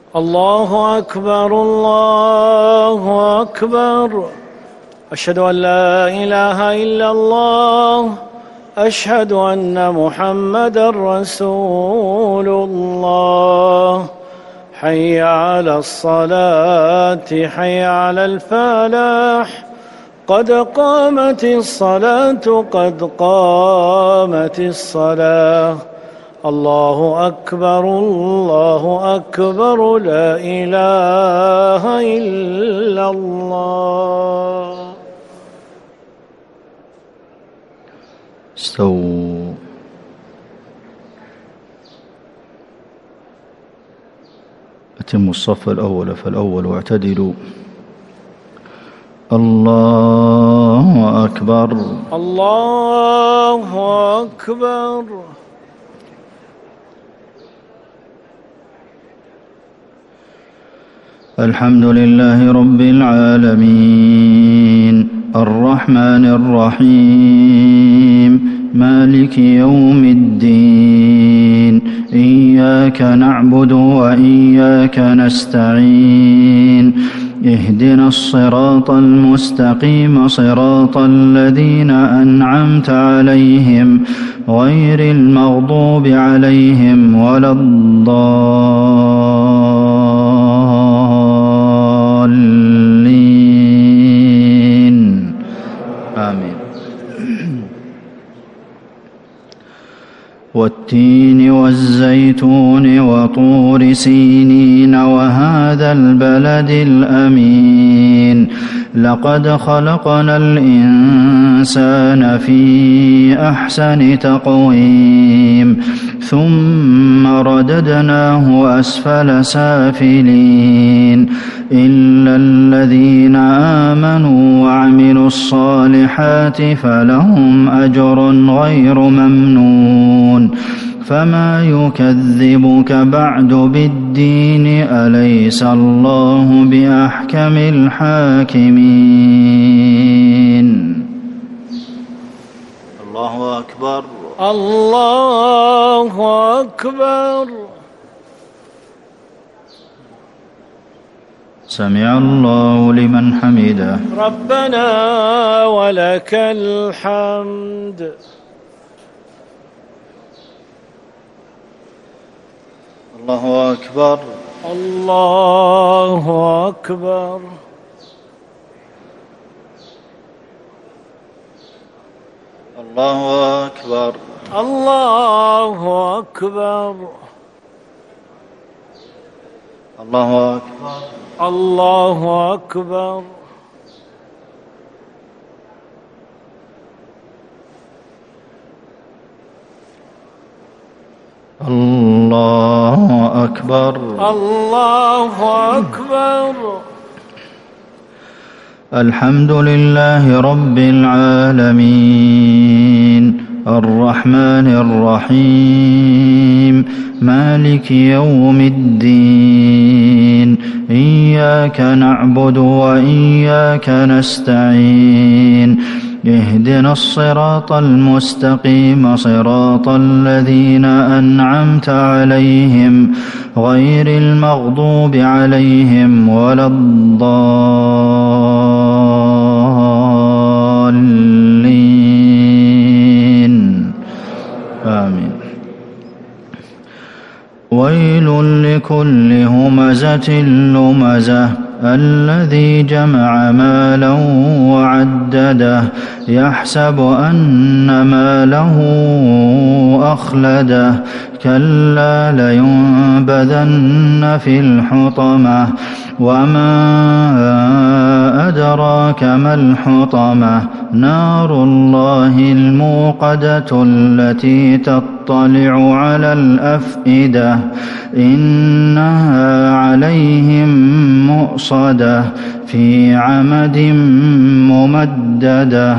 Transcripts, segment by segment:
الله أكبر الله أكبر. أشهد أن لا إله إلا الله. أشهد أن محمدًا رسول الله. حي على الصلاة حي على الفلاح. قد قامت الصلاة قد قامت الصلاة. الله أكبر الله أكبر. لا إله إلا الله. استووا. أتموا الصف الأول فالأول واعتدلوا. الله أكبر الله أكبر. الحمد لله رب العالمين الرحمن الرحيم مالك يوم الدين إياك نعبد وإياك نستعين اهدنا الصراط المستقيم صراط الذين أنعمت عليهم غير المغضوب عليهم ولا الضالين آمين. والتين والزيتون وطور سينين وهذا البلد الأمين لقد خلقنا الإنسان في أحسن تقويم ثم رددناه أسفل سافلين إلا الذين آمنوا وعملوا الصالحات فلهم أجر غير ممنون. فما يكذبك بعد بالدين أليس الله بأحكم الحاكمين. الله أكبر الله أكبر. سمع الله لمن حمده. ربنا ولك الحمد. الله أكبر الله أكبر. الله أكبر الله أكبر. الله أكبر الله أكبر. الله أكبر الله أكبر. الحمد لله رب العالمين الرحمن الرحيم مالك يوم الدين إياك نعبد وإياك نستعين اهدنا الصراط المستقيم صراط الذين أنعمت عليهم غير المغضوب عليهم ولا الضالين آمين. ويل لكل همزة لمزة الذي جمع مالا وعدده يحسب أن ماله أخلده كلا لينبذن في الحطمة وما أدراك ما الحطمة نار الله الموقدة التي تطلع على الأفئدة إنها عليهم مؤصدة في عمد ممددة.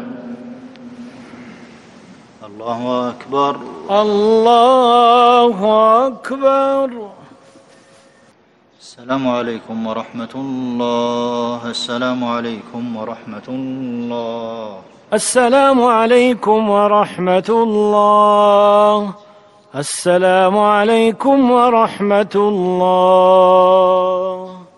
الله أكبر الله أكبر. السلام عليكم ورحمة الله. السلام عليكم ورحمة الله. السلام عليكم ورحمة الله. السلام عليكم ورحمة الله.